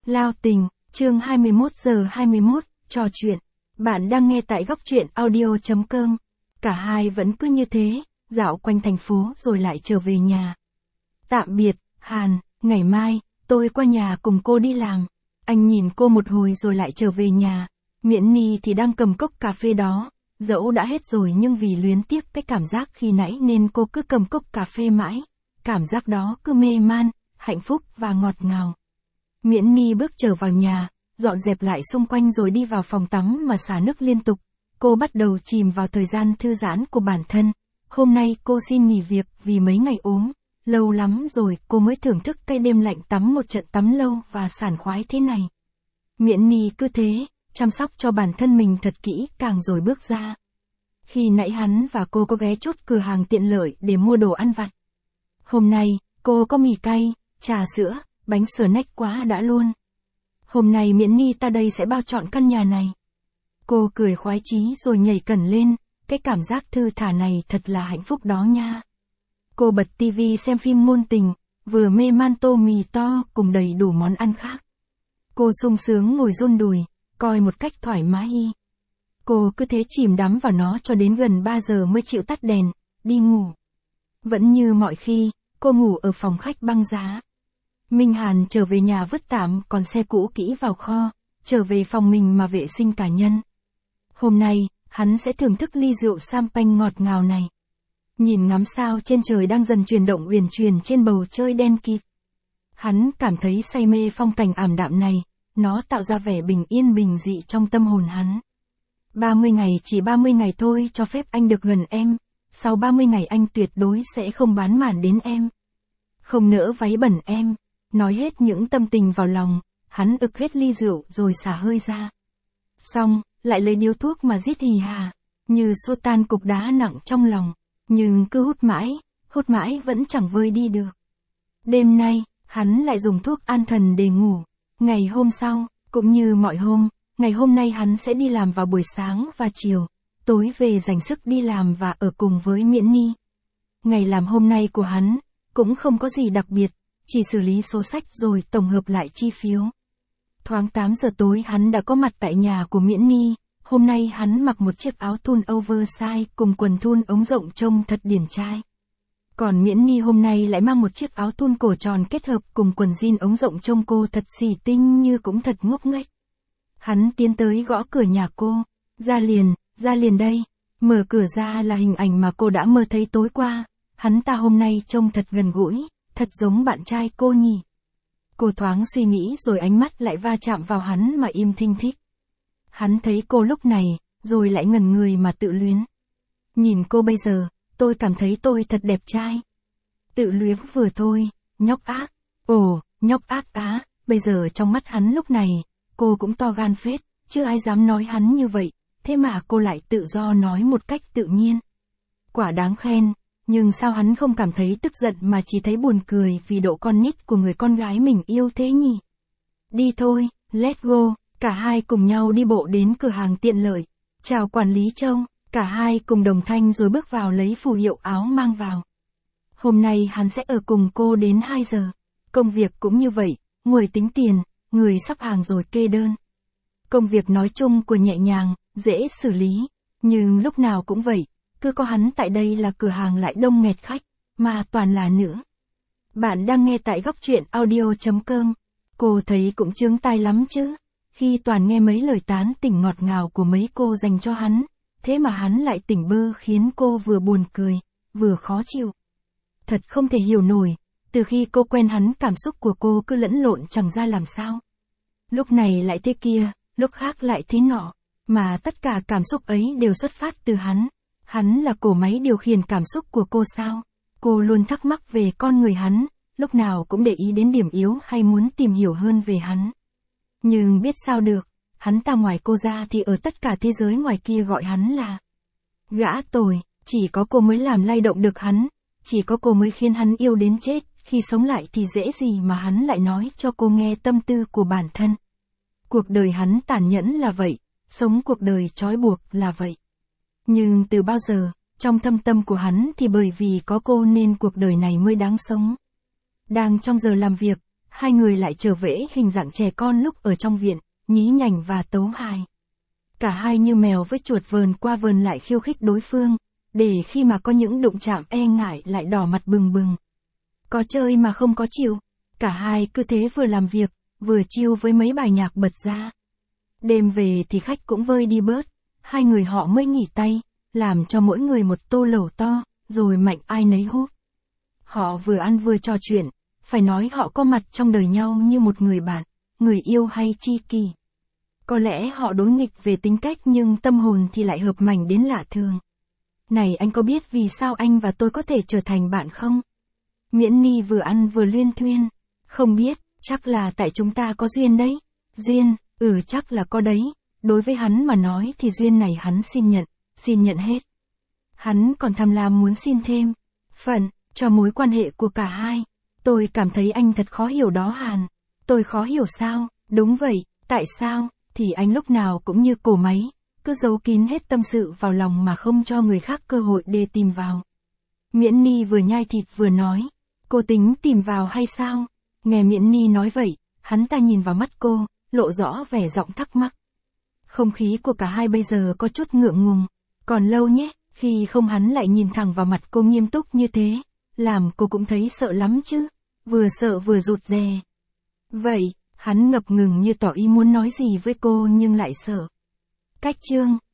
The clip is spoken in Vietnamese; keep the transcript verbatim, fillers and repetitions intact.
Lao tình, chương hai mươi mốt giờ hai mươi mốt, trò chuyện. Bạn đang nghe tại góc truyện audio.com. Cả hai vẫn cứ như thế, dạo quanh thành phố rồi lại trở về nhà. Tạm biệt, Hàn, ngày mai, tôi qua nhà cùng cô đi làm. Anh nhìn cô một hồi rồi lại trở về nhà. Miễn Ni thì đang cầm cốc cà phê đó, dẫu đã hết rồi nhưng vì luyến tiếc cái cảm giác khi nãy nên cô cứ cầm cốc cà phê mãi. Cảm giác đó cứ mê man, hạnh phúc và ngọt ngào. Miễn Ni bước trở vào nhà, dọn dẹp lại xung quanh rồi đi vào phòng tắm mà xả nước liên tục. Cô bắt đầu chìm vào thời gian thư giãn của bản thân. Hôm nay cô xin nghỉ việc vì mấy ngày ốm. Lâu lắm rồi cô mới thưởng thức cái đêm lạnh tắm một trận tắm lâu và sảng khoái thế này. Miễn Ni cứ thế, chăm sóc cho bản thân mình thật kỹ càng rồi bước ra. Khi nãy hắn và cô có ghé chốt cửa hàng tiện lợi để mua đồ ăn vặt. Hôm nay, cô có mì cay, trà sữa, bánh snack quá đã luôn. Hôm nay Miễn Ni ta đây sẽ bao trọn căn nhà này. Cô cười khoái chí rồi nhảy cẩn lên, cái cảm giác thư thả này thật là hạnh phúc đó nha. Cô bật tivi xem phim ngôn tình, vừa mê man tô mì to cùng đầy đủ món ăn khác. Cô sung sướng ngồi run đùi, coi một cách thoải mái. Cô cứ thế chìm đắm vào nó cho đến gần ba giờ mới chịu tắt đèn, đi ngủ. Vẫn như mọi khi, cô ngủ ở phòng khách băng giá. Minh Hàn trở về nhà vứt tạm còn xe cũ kỹ vào kho, trở về phòng mình mà vệ sinh cá nhân. Hôm nay, hắn sẽ thưởng thức ly rượu champagne ngọt ngào này. Nhìn ngắm sao trên trời đang dần chuyển động uyển chuyển trên bầu trời đen kịt. Hắn cảm thấy say mê phong cảnh ảm đạm này, nó tạo ra vẻ bình yên bình dị trong tâm hồn hắn. ba mươi ngày chỉ ba mươi ngày thôi cho phép anh được gần em, sau ba mươi ngày anh tuyệt đối sẽ không bán màn đến em. Không nỡ váy bẩn em, nói hết những tâm tình vào lòng, hắn ực hết ly rượu rồi xả hơi ra. Xong, lại lấy điếu thuốc mà rít hì hà, như xua tan cục đá nặng trong lòng, nhưng cứ hút mãi, hút mãi vẫn chẳng vơi đi được. Đêm nay, hắn lại dùng thuốc an thần để ngủ. Ngày hôm sau, cũng như mọi hôm, ngày hôm nay hắn sẽ đi làm vào buổi sáng và chiều, tối về dành sức đi làm và ở cùng với Miễn Ni. Ngày làm hôm nay của hắn, cũng không có gì đặc biệt, chỉ xử lý số sách rồi tổng hợp lại chi phiếu. Thoáng tám giờ tối hắn đã có mặt tại nhà của Miễn Ni. Hôm nay hắn mặc một chiếc áo thun oversize cùng quần thun ống rộng trông thật điển trai. Còn Miễn Ni hôm nay lại mang một chiếc áo thun cổ tròn kết hợp cùng quần jean ống rộng trông cô thật xì tinh như cũng thật ngốc nghếch. Hắn tiến tới gõ cửa nhà cô. Ra liền, ra liền đây. Mở cửa ra là hình ảnh mà cô đã mơ thấy tối qua. Hắn ta hôm nay trông thật gần gũi, thật giống bạn trai cô nhỉ. Cô thoáng suy nghĩ rồi ánh mắt lại va chạm vào hắn mà im thinh thích. Hắn thấy cô lúc này, rồi lại ngẩn người mà tự luyến. Nhìn cô bây giờ, tôi cảm thấy tôi thật đẹp trai. Tự luyến vừa thôi, nhóc ác. Ồ, nhóc ác á, bây giờ trong mắt hắn lúc này, cô cũng to gan phết, chứ ai dám nói hắn như vậy, thế mà cô lại tự do nói một cách tự nhiên. Quả đáng khen, nhưng sao hắn không cảm thấy tức giận mà chỉ thấy buồn cười vì độ con nít của người con gái mình yêu thế nhỉ? Đi thôi, let's go. Cả hai cùng nhau đi bộ đến cửa hàng tiện lợi. Chào quản lý Châu, cả hai cùng đồng thanh rồi bước vào lấy phù hiệu áo mang vào. Hôm nay hắn sẽ ở cùng cô đến hai giờ. Công việc cũng như vậy, người tính tiền, người sắp hàng rồi kê đơn. Công việc nói chung của nhẹ nhàng, dễ xử lý, nhưng lúc nào cũng vậy, cứ có hắn tại đây là cửa hàng lại đông nghẹt khách, mà toàn là nữ. Bạn đang nghe tại góc truyện audio.com. Cô thấy cũng chướng tai lắm chứ. Khi toàn nghe mấy lời tán tỉnh ngọt ngào của mấy cô dành cho hắn, thế mà hắn lại tỉnh bơ khiến cô vừa buồn cười, vừa khó chịu. Thật không thể hiểu nổi, từ khi cô quen hắn cảm xúc của cô cứ lẫn lộn chẳng ra làm sao. Lúc này lại thế kia, lúc khác lại thế nọ, mà tất cả cảm xúc ấy đều xuất phát từ hắn. Hắn là cỗ máy điều khiển cảm xúc của cô sao? Cô luôn thắc mắc về con người hắn, lúc nào cũng để ý đến điểm yếu hay muốn tìm hiểu hơn về hắn. Nhưng biết sao được, hắn ta ngoài cô ra thì ở tất cả thế giới ngoài kia gọi hắn là gã tồi, chỉ có cô mới làm lay động được hắn, chỉ có cô mới khiến hắn yêu đến chết, khi sống lại thì dễ gì mà hắn lại nói cho cô nghe tâm tư của bản thân. Cuộc đời hắn tàn nhẫn là vậy, sống cuộc đời trói buộc là vậy. Nhưng từ bao giờ, trong thâm tâm của hắn thì bởi vì có cô nên cuộc đời này mới đáng sống. Đang trong giờ làm việc, hai người lại trở về hình dạng trẻ con lúc ở trong viện, nhí nhảnh và tấu hài. Cả hai như mèo với chuột vờn qua vờn lại khiêu khích đối phương, để khi mà có những đụng chạm e ngại lại đỏ mặt bừng bừng. Có chơi mà không có chịu, cả hai cứ thế vừa làm việc, vừa chill với mấy bài nhạc bật ra. Đêm về thì khách cũng vơi đi bớt, hai người họ mới nghỉ tay, làm cho mỗi người một tô lẩu to, rồi mạnh ai nấy hút. Họ vừa ăn vừa trò chuyện, phải nói họ có mặt trong đời nhau như một người bạn, người yêu hay tri kỷ. Có lẽ họ đối nghịch về tính cách nhưng tâm hồn thì lại hợp mảnh đến lạ thường. Này anh có biết vì sao anh và tôi có thể trở thành bạn không? Miễn Ni vừa ăn vừa luyên thuyên. Không biết, chắc là tại chúng ta có duyên đấy. Duyên, ừ chắc là có đấy. Đối với hắn mà nói thì duyên này hắn xin nhận, xin nhận hết. Hắn còn tham lam muốn xin thêm phần cho mối quan hệ của cả hai. Tôi cảm thấy anh thật khó hiểu đó Hàn. Tôi khó hiểu sao? Đúng vậy, tại sao? Thì anh lúc nào cũng như cổ máy, cứ giấu kín hết tâm sự vào lòng mà không cho người khác cơ hội để tìm vào. Miễn Ni vừa nhai thịt vừa nói, cô tính tìm vào hay sao? Nghe Miễn Ni nói vậy, hắn ta nhìn vào mắt cô, lộ rõ vẻ giọng thắc mắc. Không khí của cả hai bây giờ có chút ngượng ngùng, còn lâu nhé, khi không hắn lại nhìn thẳng vào mặt cô nghiêm túc như thế, làm cô cũng thấy sợ lắm chứ, vừa sợ vừa rụt rè. Vậy, hắn ngập ngừng như tỏ ý muốn nói gì với cô nhưng lại sợ. Cách chương